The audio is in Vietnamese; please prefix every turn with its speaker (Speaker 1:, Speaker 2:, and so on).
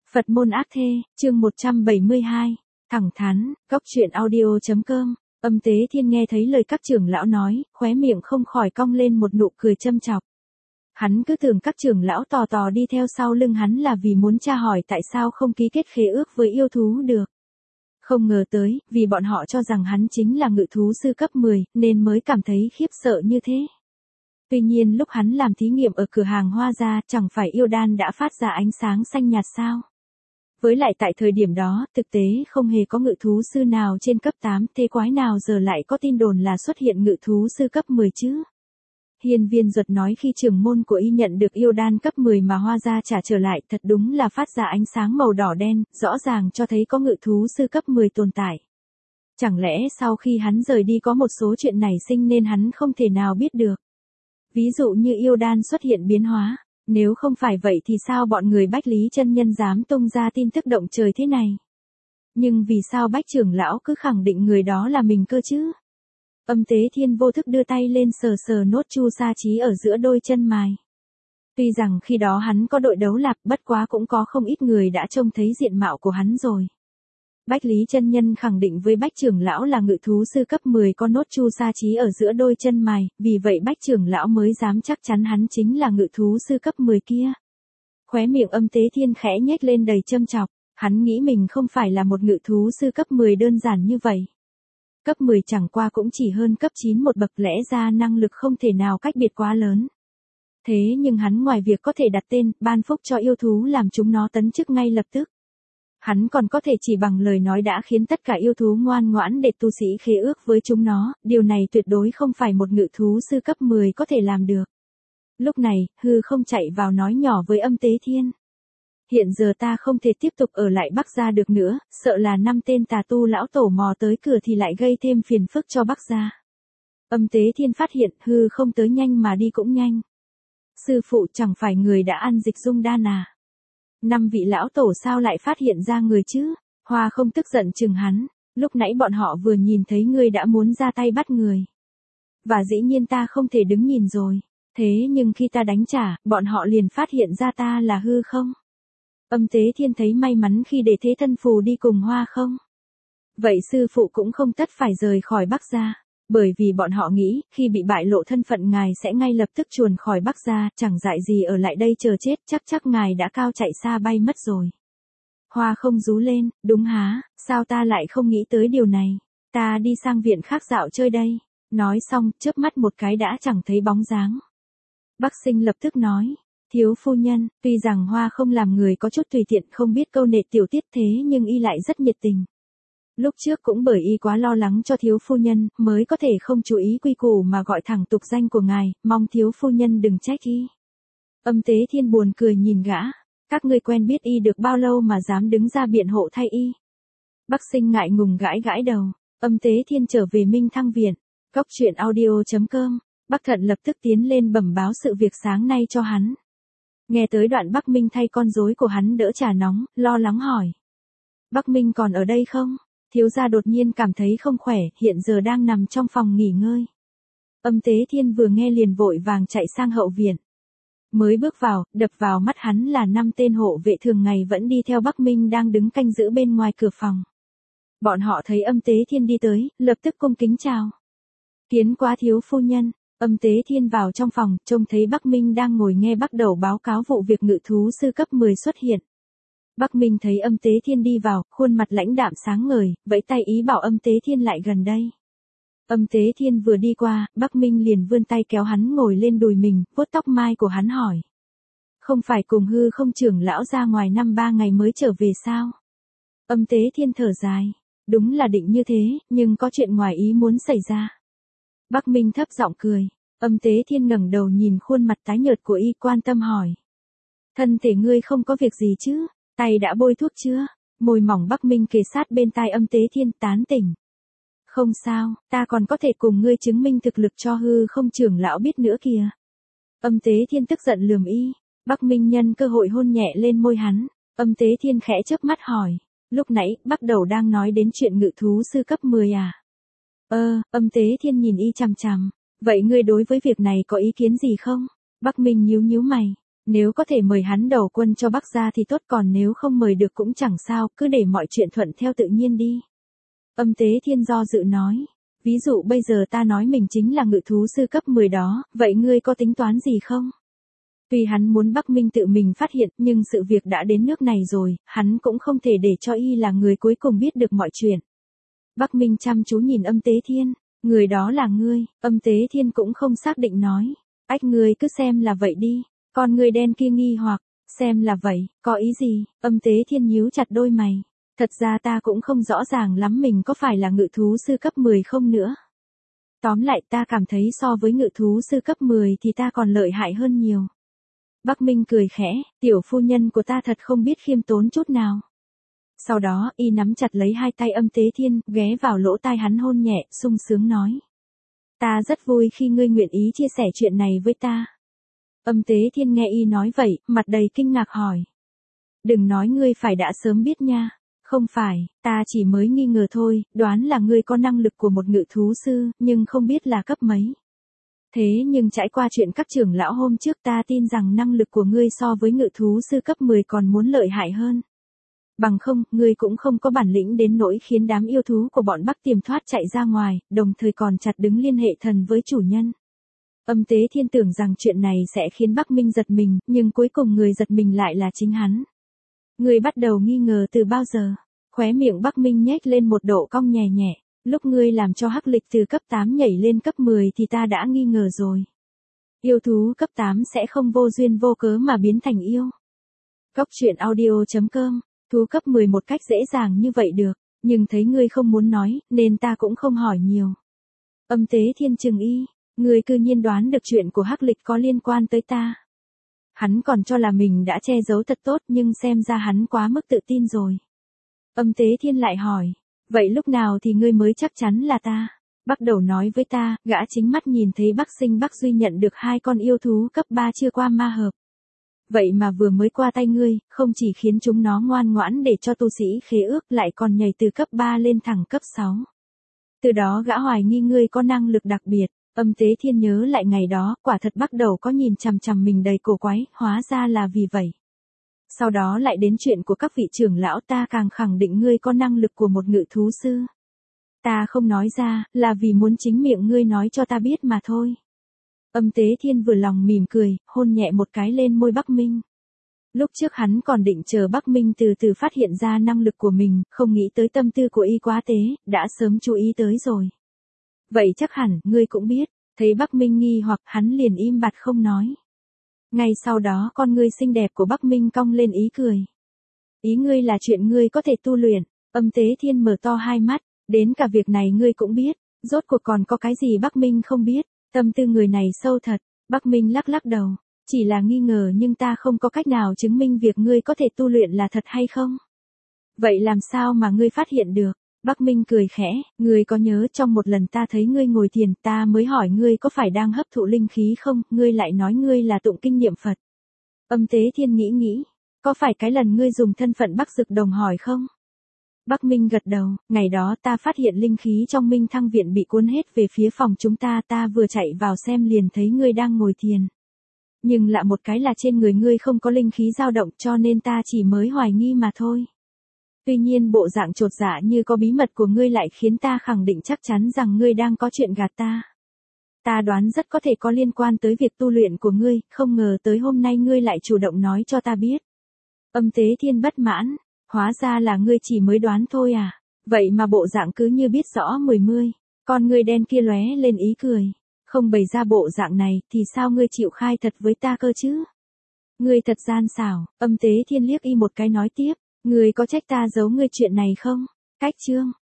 Speaker 1: Phật môn ác thê, chương 172, thẳng thắn, góc truyện audio.com. Âm Tế Thiên nghe thấy lời các trưởng lão nói, khóe miệng không khỏi cong lên một nụ cười châm chọc. Hắn cứ tưởng các trưởng lão tò tò đi theo sau lưng hắn là vì muốn tra hỏi tại sao không ký kết khế ước với yêu thú được. Không ngờ tới, vì bọn họ cho rằng hắn chính là ngự thú sư cấp 10, nên mới cảm thấy khiếp sợ như thế. Tuy nhiên lúc hắn làm thí nghiệm ở cửa hàng hoa gia, chẳng phải yêu đan đã phát ra ánh sáng xanh nhạt sao? Với lại tại thời điểm đó, thực tế không hề có ngự thú sư nào trên cấp 8, thế quái nào giờ lại có tin đồn là xuất hiện ngự thú sư cấp 10 chứ? Hiên Viên Duật nói khi trưởng môn của y nhận được yêu đan cấp 10 mà hoa gia trả trở lại, thật đúng là phát ra ánh sáng màu đỏ đen, rõ ràng cho thấy có ngự thú sư cấp 10 tồn tại. Chẳng lẽ sau khi hắn rời đi có một số chuyện nảy sinh nên hắn không thể nào biết được? Ví dụ như yêu đan xuất hiện biến hóa, nếu không phải vậy thì sao bọn người Bách Lý chân nhân dám tung ra tin tức động trời thế này? Nhưng vì sao Bách trưởng lão cứ khẳng định người đó là mình cơ chứ? Âm Tế Thiên vô thức đưa tay lên sờ sờ nốt chu sa trí ở giữa đôi chân mày. Tuy rằng khi đó hắn có đội đấu lạc, bất quá cũng có không ít người đã trông thấy diện mạo của hắn rồi. Bách Lý chân nhân khẳng định với Bách trưởng lão là ngự thú sư cấp 10 có nốt chu sa trí ở giữa đôi chân mày, vì vậy Bách trưởng lão mới dám chắc chắn hắn chính là ngự thú sư cấp 10 kia. Khóe miệng Âm Tế Thiên khẽ nhếch lên đầy châm chọc, hắn nghĩ mình không phải là một ngự thú sư cấp 10 đơn giản như vậy. Cấp 10 chẳng qua cũng chỉ hơn cấp 9 một bậc, lẽ ra năng lực không thể nào cách biệt quá lớn. Thế nhưng hắn ngoài việc có thể đặt tên, ban phúc cho yêu thú làm chúng nó tấn chức ngay lập tức. Hắn còn có thể chỉ bằng lời nói đã khiến tất cả yêu thú ngoan ngoãn để tu sĩ khế ước với chúng nó, điều này tuyệt đối không phải một ngự thú sư cấp 10 có thể làm được. Lúc này, hư không chạy vào nói nhỏ với Âm Tế Thiên. Hiện giờ ta không thể tiếp tục ở lại Bắc gia được nữa, sợ là 5 tên tà tu lão tổ mò tới cửa thì lại gây thêm phiền phức cho Bắc gia. Âm Tế Thiên phát hiện hư không tới nhanh mà đi cũng nhanh. Sư phụ chẳng phải người đã ăn dịch dung đan à? 5 vị lão tổ sao lại phát hiện ra người chứ? Hoa không tức giận chừng hắn, lúc nãy bọn họ vừa nhìn thấy ngươi đã muốn ra tay bắt người. Và dĩ nhiên ta không thể đứng nhìn rồi, thế nhưng khi ta đánh trả, bọn họ liền phát hiện ra ta là hư không. Âm Tế Thiên thấy may mắn khi để thế thân phù đi cùng Hoa không. Vậy sư phụ cũng không tất phải rời khỏi Bắc gia, bởi vì bọn họ nghĩ khi bị bại lộ thân phận ngài sẽ ngay lập tức chuồn khỏi Bắc gia, chẳng dại gì ở lại đây chờ chết, chắc ngài đã cao chạy xa bay mất rồi. Hoa không rú lên, đúng há, sao ta lại không nghĩ tới điều này, ta đi sang viện khác dạo chơi đây. Nói xong, chớp mắt một cái đã chẳng thấy bóng dáng. Bắc Sinh lập tức nói, thiếu phu nhân, tuy rằng Hoa không làm người có chút tùy tiện không biết câu nệ tiểu tiết thế nhưng y lại rất nhiệt tình. Lúc trước cũng bởi y quá lo lắng cho thiếu phu nhân, mới có thể không chú ý quy củ mà gọi thẳng tục danh của ngài, mong thiếu phu nhân đừng trách y. Âm Tế Thiên buồn cười nhìn gã, các ngươi quen biết y được bao lâu mà dám đứng ra biện hộ thay y. Bắc Sinh ngại ngùng gãi đầu, Âm Tế Thiên trở về Minh Thăng Viện, góc truyện audio.com, Bắc Thận lập tức tiến lên bẩm báo sự việc sáng nay cho hắn. Nghe tới đoạn Bắc Minh thay con rối của hắn đỡ trà nóng, lo lắng hỏi. Bắc Minh còn ở đây không? Thiếu gia đột nhiên cảm thấy không khỏe, hiện giờ đang nằm trong phòng nghỉ ngơi. Âm Tế Thiên vừa nghe liền vội vàng chạy sang hậu viện. Mới bước vào, đập vào mắt hắn là 5 tên hộ vệ thường ngày vẫn đi theo Bắc Minh đang đứng canh giữ bên ngoài cửa phòng. Bọn họ thấy Âm Tế Thiên đi tới, lập tức cung kính chào. Kiến quá thiếu phu nhân. Âm Tế Thiên vào trong phòng, trông thấy Bắc Minh đang ngồi nghe bắt đầu báo cáo vụ việc ngự thú sư cấp 10 xuất hiện. Bắc Minh thấy Âm Tế Thiên đi vào, khuôn mặt lãnh đạm sáng ngời, vẫy tay ý bảo Âm Tế Thiên lại gần đây. Âm Tế Thiên vừa đi qua, Bắc Minh liền vươn tay kéo hắn ngồi lên đùi mình, vuốt tóc mai của hắn hỏi. Không phải cùng hư không trưởng lão ra ngoài 5-3 ngày mới trở về sao? Âm Tế Thiên thở dài, đúng là định như thế, nhưng có chuyện ngoài ý muốn xảy ra. Bắc Minh thấp giọng cười, Âm Tế Thiên ngẩng đầu nhìn khuôn mặt tái nhợt của y quan tâm hỏi. Thân thể ngươi không có việc gì chứ, tay đã bôi thuốc chưa? Môi mỏng Bắc Minh kề sát bên tai Âm Tế Thiên tán tỉnh. Không sao, ta còn có thể cùng ngươi chứng minh thực lực cho hư không trưởng lão biết nữa kìa. Âm Tế Thiên tức giận lườm y, Bắc Minh nhân cơ hội hôn nhẹ lên môi hắn, Âm Tế Thiên khẽ chớp mắt hỏi, lúc nãy Bắc Đầu đang nói đến chuyện ngự thú sư cấp 10 à? Âm Tế Thiên nhìn y chằm chằm, vậy ngươi đối với việc này có ý kiến gì không? Bắc Minh nhíu mày, Nếu có thể mời hắn đầu quân cho Bắc gia thì tốt, còn nếu không mời được cũng chẳng sao, cứ để mọi chuyện thuận theo tự nhiên đi. Âm Tế Thiên do dự nói. Ví dụ bây giờ ta nói mình chính là ngự thú sư cấp 10 đó, vậy ngươi có tính toán gì không? Tuy hắn muốn Bắc Minh tự mình phát hiện, nhưng sự việc đã đến nước này rồi, hắn cũng không thể để cho y là người cuối cùng biết được mọi chuyện. Bắc Minh chăm chú nhìn Âm Tế Thiên. Người đó là ngươi. Âm Tế Thiên cũng không xác định nói. Ách, ngươi cứ xem là vậy đi. Con người đen kia nghi hoặc. Xem là vậy, có ý gì? Âm Tế Thiên nhíu chặt đôi mày. Thật ra ta cũng không rõ ràng lắm mình có phải là ngự thú sư cấp 10 không nữa. Tóm lại ta cảm thấy so với ngự thú sư cấp 10 thì ta còn lợi hại hơn nhiều. Bắc Minh cười khẽ, tiểu phu nhân của ta thật không biết khiêm tốn chút nào. Sau đó, y nắm chặt lấy hai tay Âm Tế Thiên, ghé vào lỗ tai hắn hôn nhẹ, sung sướng nói. Ta rất vui khi ngươi nguyện ý chia sẻ chuyện này với ta. Âm Tế Thiên nghe y nói vậy, mặt đầy kinh ngạc hỏi. Đừng nói ngươi phải đã sớm biết nha. Không phải, ta chỉ mới nghi ngờ thôi, đoán là ngươi có năng lực của một ngự thú sư, nhưng không biết là cấp mấy. Thế nhưng trải qua chuyện các trưởng lão hôm trước ta tin rằng năng lực của ngươi so với ngự thú sư cấp 10 còn muốn lợi hại hơn. Bằng không, ngươi cũng không có bản lĩnh đến nỗi khiến đám yêu thú của bọn Bắc Tiềm thoát chạy ra ngoài, đồng thời còn chặt đứng liên hệ thần với chủ nhân. Âm Tế Thiên tưởng rằng chuyện này sẽ khiến Bắc Minh giật mình, nhưng cuối cùng người giật mình lại là chính hắn. Ngươi bắt đầu nghi ngờ từ bao giờ? Khóe miệng Bắc Minh nhếch lên một độ cong nhẹ nhẹ. Lúc ngươi làm cho Hắc Lịch từ cấp 8 nhảy lên cấp 10 thì ta đã nghi ngờ rồi. Yêu thú cấp 8 sẽ không vô duyên vô cớ mà biến thành yêu. Cốc truyện audio.com. Thú cấp 10 một cách dễ dàng như vậy được, nhưng thấy ngươi không muốn nói, nên ta cũng không hỏi nhiều. Âm Tế Thiên trừng y, ngươi cư nhiên đoán được chuyện của Hắc Lịch có liên quan tới ta. Hắn còn cho là mình đã che giấu thật tốt, nhưng xem ra hắn quá mức tự tin rồi. Âm Tế Thiên lại hỏi, vậy lúc nào thì ngươi mới chắc chắn là ta? Bắt đầu nói với ta, gã chính mắt nhìn thấy Bắc Sinh Bắc Duy nhận được 2 con yêu thú cấp 3 chưa qua ma hợp. Vậy mà vừa mới qua tay ngươi, không chỉ khiến chúng nó ngoan ngoãn để cho tu sĩ khế ước, lại còn nhảy từ cấp 3 lên thẳng cấp 6. Từ đó gã hoài nghi ngươi có năng lực đặc biệt. Âm Tế Thiên nhớ lại ngày đó, quả thật bắt đầu có nhìn chằm chằm mình đầy cổ quái, hóa ra là vì vậy. Sau đó lại đến chuyện của các vị trưởng lão, ta càng khẳng định ngươi có năng lực của một ngự thú sư. Ta không nói ra, là vì muốn chính miệng ngươi nói cho ta biết mà thôi. Âm Tế Thiên vừa lòng mỉm cười, hôn nhẹ một cái lên môi Bắc Minh. Lúc trước hắn còn định chờ Bắc Minh từ từ phát hiện ra năng lực của mình, không nghĩ tới tâm tư của y quá tế, đã sớm chú ý tới rồi. Vậy chắc hẳn, ngươi cũng biết, thấy Bắc Minh nghi hoặc hắn liền im bặt không nói. Ngay sau đó con ngươi xinh đẹp của Bắc Minh cong lên ý cười. Ý ngươi là chuyện ngươi có thể tu luyện. Âm Tế Thiên mở to hai mắt, đến cả việc này ngươi cũng biết, rốt cuộc còn có cái gì Bắc Minh không biết, tâm tư người này sâu thật. Bắc Minh lắc lắc đầu, chỉ là nghi ngờ nhưng ta không có cách nào chứng minh việc ngươi có thể tu luyện là thật hay không. Vậy làm sao mà ngươi phát hiện được? Bắc Minh cười khẽ, ngươi có nhớ trong một lần ta thấy ngươi ngồi thiền, ta mới hỏi ngươi có phải đang hấp thụ linh khí không, ngươi lại nói ngươi là tụng kinh niệm Phật. Âm Tế Thiên nghĩ, có phải cái lần ngươi dùng thân phận Bắc Dực Đồng hỏi không? Bắc Minh gật đầu, ngày đó ta phát hiện linh khí trong Minh Thăng Viện bị cuốn hết về phía phòng chúng ta vừa chạy vào xem liền thấy ngươi đang ngồi thiền. Nhưng lạ một cái là trên người ngươi không có linh khí dao động cho nên ta chỉ mới hoài nghi mà thôi. Tuy nhiên bộ dạng chột dạ như có bí mật của ngươi lại khiến ta khẳng định chắc chắn rằng ngươi đang có chuyện gạt ta. Ta đoán rất có thể có liên quan tới việc tu luyện của ngươi, không ngờ tới hôm nay ngươi lại chủ động nói cho ta biết. Âm Tế Thiên bất mãn, hóa ra là ngươi chỉ mới đoán thôi à, vậy mà bộ dạng cứ như biết rõ mười mươi, con ngươi đen kia lóe lên ý cười. Không bày ra bộ dạng này thì sao ngươi chịu khai thật với ta cơ chứ? Ngươi thật gian xảo. Âm Tế Thiên liếc y một cái nói tiếp, ngươi có trách ta giấu ngươi chuyện này không? Cách chương